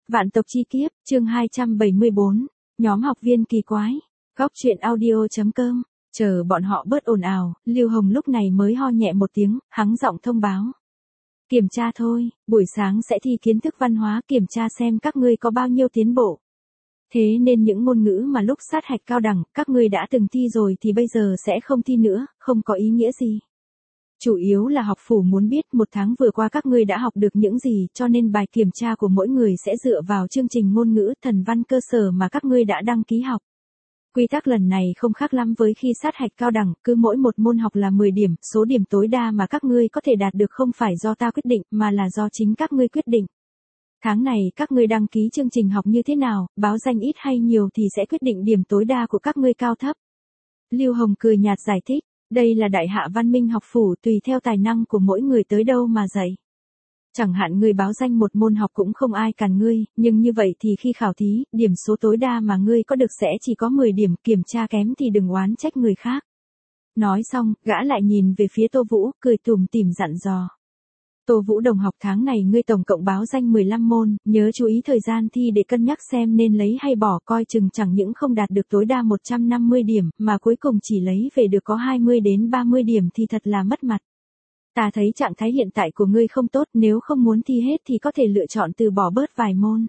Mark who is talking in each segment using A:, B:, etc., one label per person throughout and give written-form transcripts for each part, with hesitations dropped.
A: Vạn tộc chi kiếp, chương 274, nhóm học viên kỳ quái, góc truyện audio.com, chờ bọn họ bớt ồn ào, Lưu Hồng lúc này mới ho nhẹ một tiếng, hắng giọng thông báo. Kiểm tra thôi, buổi sáng sẽ thi kiến thức văn hóa kiểm tra xem các ngươi có bao nhiêu tiến bộ. Thế nên những ngôn ngữ mà lúc sát hạch cao đẳng, các ngươi đã từng thi rồi thì bây giờ sẽ không thi nữa, không có ý nghĩa gì. Chủ yếu là học phủ muốn biết một tháng vừa qua các ngươi đã học được những gì, cho nên bài kiểm tra của mỗi người sẽ dựa vào chương trình ngôn ngữ thần văn cơ sở mà các ngươi đã đăng ký học. Quy tắc lần này không khác lắm với khi sát hạch cao đẳng, cứ mỗi một môn học là 10 điểm, số điểm tối đa mà các ngươi có thể đạt được không phải do ta quyết định, mà là do chính các ngươi quyết định. Tháng này các ngươi đăng ký chương trình học như thế nào, báo danh ít hay nhiều thì sẽ quyết định điểm tối đa của các ngươi cao thấp. Lưu Hồng cười nhạt giải thích. Đây là đại hạ văn minh học phủ, tùy theo tài năng của mỗi người tới đâu mà dạy. Chẳng hạn ngươi báo danh một môn học cũng không ai cản ngươi, nhưng như vậy thì khi khảo thí, điểm số tối đa mà ngươi có được sẽ chỉ có 10 điểm, kiểm tra kém thì đừng oán trách người khác. Nói xong, gã lại nhìn về phía Tô Vũ, cười tủm tỉm dặn dò. Tô Vũ đồng học, tháng này ngươi tổng cộng báo danh 15 môn, nhớ chú ý thời gian thi để cân nhắc xem nên lấy hay bỏ, coi chừng chẳng những không đạt được tối đa 150 điểm, mà cuối cùng chỉ lấy về được có 20 đến 30 điểm thì thật là mất mặt. Ta thấy trạng thái hiện tại của ngươi không tốt, nếu không muốn thi hết thì có thể lựa chọn từ bỏ bớt vài môn.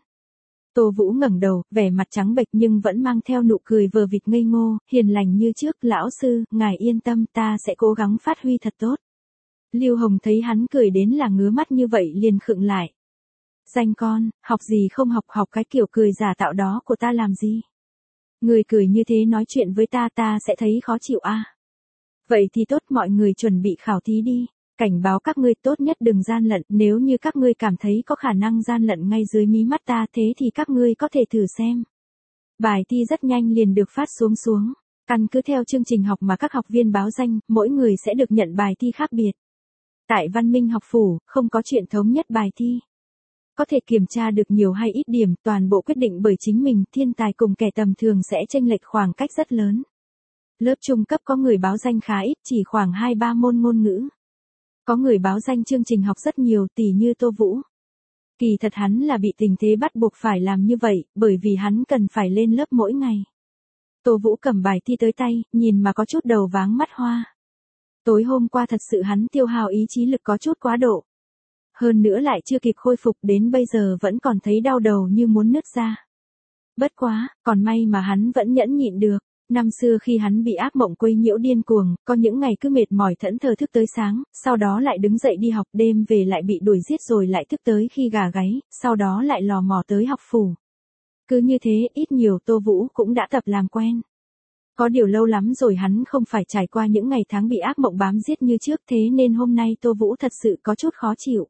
A: Tô Vũ ngẩng đầu, vẻ mặt trắng bệch nhưng vẫn mang theo nụ cười vờ vịt ngây ngô, hiền lành như trước. Lão sư, ngài yên tâm, ta sẽ cố gắng phát huy thật tốt. Lưu Hồng thấy hắn cười đến là ngứa mắt như vậy liền khựng lại. Danh con, học gì không học, học cái kiểu cười giả tạo đó của ta làm gì? Người cười như thế nói chuyện với ta sẽ thấy khó chịu à? Vậy thì tốt, mọi người chuẩn bị khảo thí đi. Cảnh báo các ngươi tốt nhất đừng gian lận, nếu như các ngươi cảm thấy có khả năng gian lận ngay dưới mí mắt ta thế thì các ngươi có thể thử xem. Bài thi rất nhanh liền được phát xuống. Căn cứ theo chương trình học mà các học viên báo danh, mỗi người sẽ được nhận bài thi khác biệt. Tại Văn Minh học phủ, không có chuyện thống nhất bài thi. Có thể kiểm tra được nhiều hay ít điểm, toàn bộ quyết định bởi chính mình, thiên tài cùng kẻ tầm thường sẽ chênh lệch khoảng cách rất lớn. Lớp trung cấp có người báo danh khá ít, chỉ khoảng 2-3 môn ngôn ngữ. Có người báo danh chương trình học rất nhiều, tỉ như Tô Vũ. Kỳ thật hắn là bị tình thế bắt buộc phải làm như vậy, bởi vì hắn cần phải lên lớp mỗi ngày. Tô Vũ cầm bài thi tới tay, nhìn mà có chút đầu váng mắt hoa. Tối hôm qua thật sự hắn tiêu hao ý chí lực có chút quá độ. Hơn nữa lại chưa kịp khôi phục, đến bây giờ vẫn còn thấy đau đầu như muốn nứt ra. Bất quá, còn may mà hắn vẫn nhẫn nhịn được. Năm xưa khi hắn bị ác mộng quấy nhiễu điên cuồng, có những ngày cứ mệt mỏi thẫn thờ thức tới sáng, sau đó lại đứng dậy đi học, đêm về lại bị đuổi giết rồi lại thức tới khi gà gáy, sau đó lại lò mò tới học phủ. Cứ như thế, ít nhiều Tô Vũ cũng đã tập làm quen. Có điều lâu lắm rồi hắn không phải trải qua những ngày tháng bị ác mộng bám giết như trước, thế nên hôm nay Tô Vũ thật sự có chút khó chịu.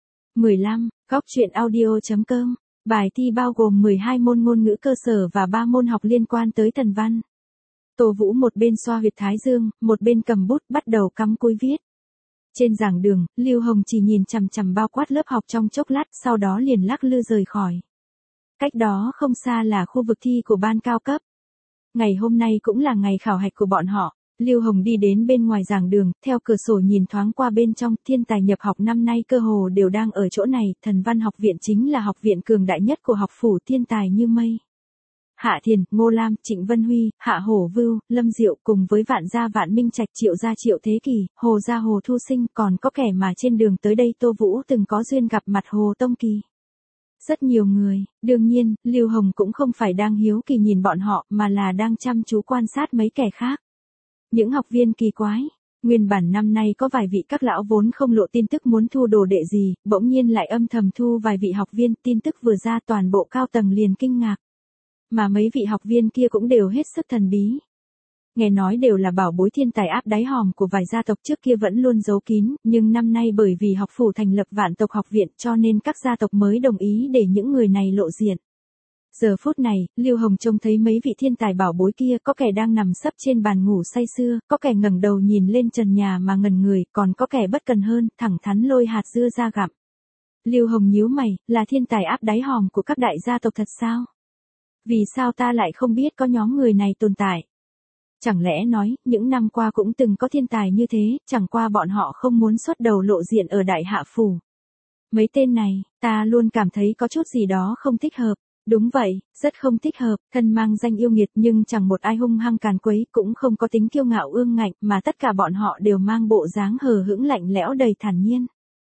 A: 15. Góc truyện audio.com. Bài thi bao gồm 12 môn ngôn ngữ cơ sở và 3 môn học liên quan tới thần văn. Tô Vũ một bên xoa huyệt thái dương, một bên cầm bút bắt đầu cắm cúi viết. Trên giảng đường, Lưu Hồng chỉ nhìn chằm chằm bao quát lớp học trong chốc lát, sau đó liền lắc lư rời khỏi. Cách đó không xa là khu vực thi của ban cao cấp. Ngày hôm nay cũng là ngày khảo hạch của bọn họ. Lưu Hồng đi đến bên ngoài giảng đường, theo cửa sổ nhìn thoáng qua bên trong, thiên tài nhập học năm nay cơ hồ đều đang ở chỗ này, thần văn học viện chính là học viện cường đại nhất của học phủ, thiên tài như mây. Hạ Thiền, Ngô Lam, Trịnh Vân Huy, Hạ Hổ Vưu, Lâm Diệu cùng với Vạn gia Vạn Minh Trạch, Triệu gia Triệu Thế Kỳ, Hồ gia Hồ Thu Sinh, còn có kẻ mà trên đường tới đây Tô Vũ từng có duyên gặp mặt Hồ Tông Kỳ. Rất nhiều người, đương nhiên, Lưu Hồng cũng không phải đang hiếu kỳ nhìn bọn họ mà là đang chăm chú quan sát mấy kẻ khác. Những học viên kỳ quái, nguyên bản năm nay có vài vị các lão vốn không lộ tin tức muốn thu đồ đệ gì, bỗng nhiên lại âm thầm thu vài vị học viên, tin tức vừa ra toàn bộ cao tầng liền kinh ngạc. Mà mấy vị học viên kia cũng đều hết sức thần bí. Nghe nói đều là bảo bối thiên tài áp đáy hòm của vài gia tộc trước kia vẫn luôn giấu kín, nhưng năm nay bởi vì học phủ thành lập Vạn tộc học viện cho nên các gia tộc mới đồng ý để những người này lộ diện. Giờ phút này, Lưu Hồng trông thấy mấy vị thiên tài bảo bối kia, có kẻ đang nằm sấp trên bàn ngủ say sưa, có kẻ ngẩng đầu nhìn lên trần nhà mà ngẩn người, còn có kẻ bất cần hơn, thẳng thắn lôi hạt dưa ra gặm. Lưu Hồng nhíu mày, là thiên tài áp đáy hòm của các đại gia tộc thật sao? Vì sao ta lại không biết có nhóm người này tồn tại? Chẳng lẽ nói, những năm qua cũng từng có thiên tài như thế, chẳng qua bọn họ không muốn xuất đầu lộ diện ở đại hạ phủ. Mấy tên này, ta luôn cảm thấy có chút gì đó không thích hợp. Đúng vậy, rất không thích hợp, thân mang danh yêu nghiệt nhưng chẳng một ai hung hăng càn quấy, cũng không có tính kiêu ngạo ương ngạnh, mà tất cả bọn họ đều mang bộ dáng hờ hững lạnh lẽo đầy thản nhiên.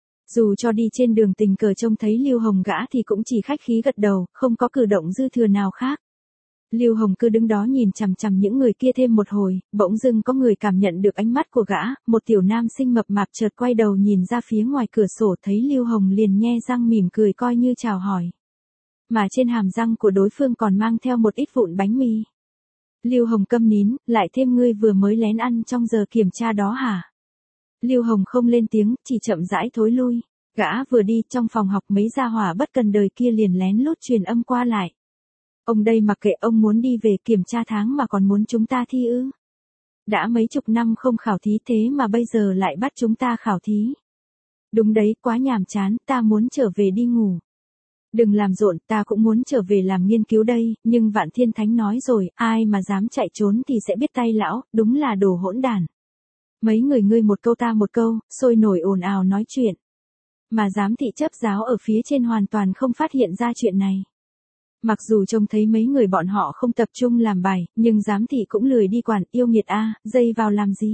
A: Dù cho đi trên đường tình cờ trông thấy Lưu Hồng gã thì cũng chỉ khách khí gật đầu, không có cử động dư thừa nào khác. Lưu Hồng cứ đứng đó nhìn chằm chằm những người kia thêm một hồi, bỗng dưng có người cảm nhận được ánh mắt của gã, một tiểu nam sinh mập mạp chợt quay đầu nhìn ra phía ngoài cửa sổ thấy Lưu Hồng liền nhe răng mỉm cười coi như chào hỏi. Mà trên hàm răng của đối phương còn mang theo một ít vụn bánh mì. Lưu Hồng câm nín, lại thêm ngươi vừa mới lén ăn trong giờ kiểm tra đó hả? Lưu Hồng không lên tiếng, chỉ chậm rãi thối lui. Gã vừa đi trong phòng học mấy gia hỏa bất cần đời kia liền lén lút truyền âm qua lại. Ông đây mặc kệ, ông muốn đi về kiểm tra tháng mà còn muốn chúng ta thi ư? Đã mấy chục năm không khảo thí thế mà bây giờ lại bắt chúng ta khảo thí. Đúng đấy, quá nhàm chán, ta muốn trở về đi ngủ. Đừng làm rộn, ta cũng muốn trở về làm nghiên cứu đây, nhưng Vạn Thiên Thánh nói rồi, ai mà dám chạy trốn thì sẽ biết tay lão, đúng là đồ hỗn đản. Mấy người ngươi một câu ta một câu, sôi nổi ồn ào nói chuyện. Mà giám thị chấp giáo ở phía trên hoàn toàn không phát hiện ra chuyện này. Mặc dù trông thấy mấy người bọn họ không tập trung làm bài, nhưng giám thị cũng lười đi quản, yêu nghiệt a, dây vào làm gì.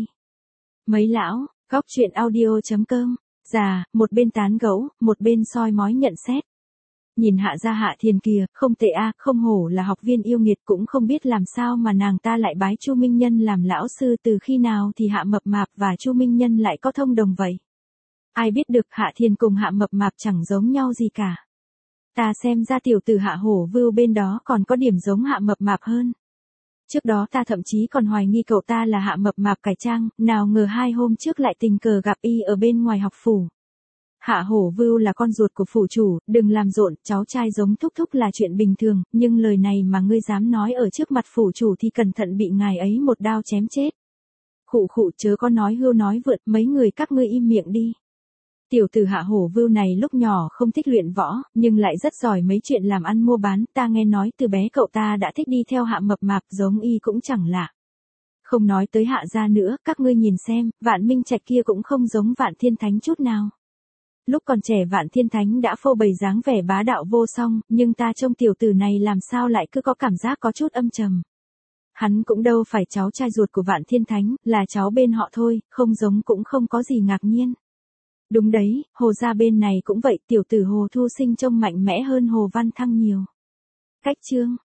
A: Mấy lão, góc chuyện audio.com, già, một bên tán gẫu, một bên soi mói nhận xét. Nhìn Hạ Gia Hạ Thiền kìa, không tệ a, không hổ là học viên yêu nghiệt, cũng không biết làm sao mà nàng ta lại bái Chu Minh Nhân làm lão sư, từ khi nào thì Hạ Mập Mạp và Chu Minh Nhân lại có thông đồng vậy. Ai biết được, Hạ Thiền cùng Hạ Mập Mạp chẳng giống nhau gì cả. Ta xem ra tiểu tử Hạ Hổ Vưu bên đó còn có điểm giống Hạ Mập Mạp hơn. Trước đó ta thậm chí còn hoài nghi cậu ta là Hạ Mập Mạp cải trang, nào ngờ 2 hôm trước lại tình cờ gặp y ở bên ngoài học phủ. Hạ Hổ Vưu là con ruột của phủ chủ, đừng làm rộn, cháu trai giống thúc thúc là chuyện bình thường, nhưng lời này mà ngươi dám nói ở trước mặt phủ chủ thì cẩn thận bị ngài ấy một đao chém chết. Khụ khụ, chớ có nói hưu nói vượt, mấy người các ngươi im miệng đi. Tiểu tử Hạ Hổ Vưu này lúc nhỏ không thích luyện võ, nhưng lại rất giỏi mấy chuyện làm ăn mua bán, ta nghe nói từ bé cậu ta đã thích đi theo Hạ Mập Mạp, giống y cũng chẳng lạ. Không nói tới Hạ gia nữa, các ngươi nhìn xem, Vạn Minh Trạch kia cũng không giống Vạn Thiên Thánh chút nào. Lúc còn trẻ Vạn Thiên Thánh đã phô bày dáng vẻ bá đạo vô song, nhưng ta trông tiểu tử này làm sao lại cứ có cảm giác có chút âm trầm. Hắn cũng đâu phải cháu trai ruột của Vạn Thiên Thánh, là cháu bên họ thôi, không giống cũng không có gì ngạc nhiên. Đúng đấy, Hồ gia bên này cũng vậy, tiểu tử Hồ Thu Sinh trông mạnh mẽ hơn Hồ Văn Thăng nhiều. Cách chương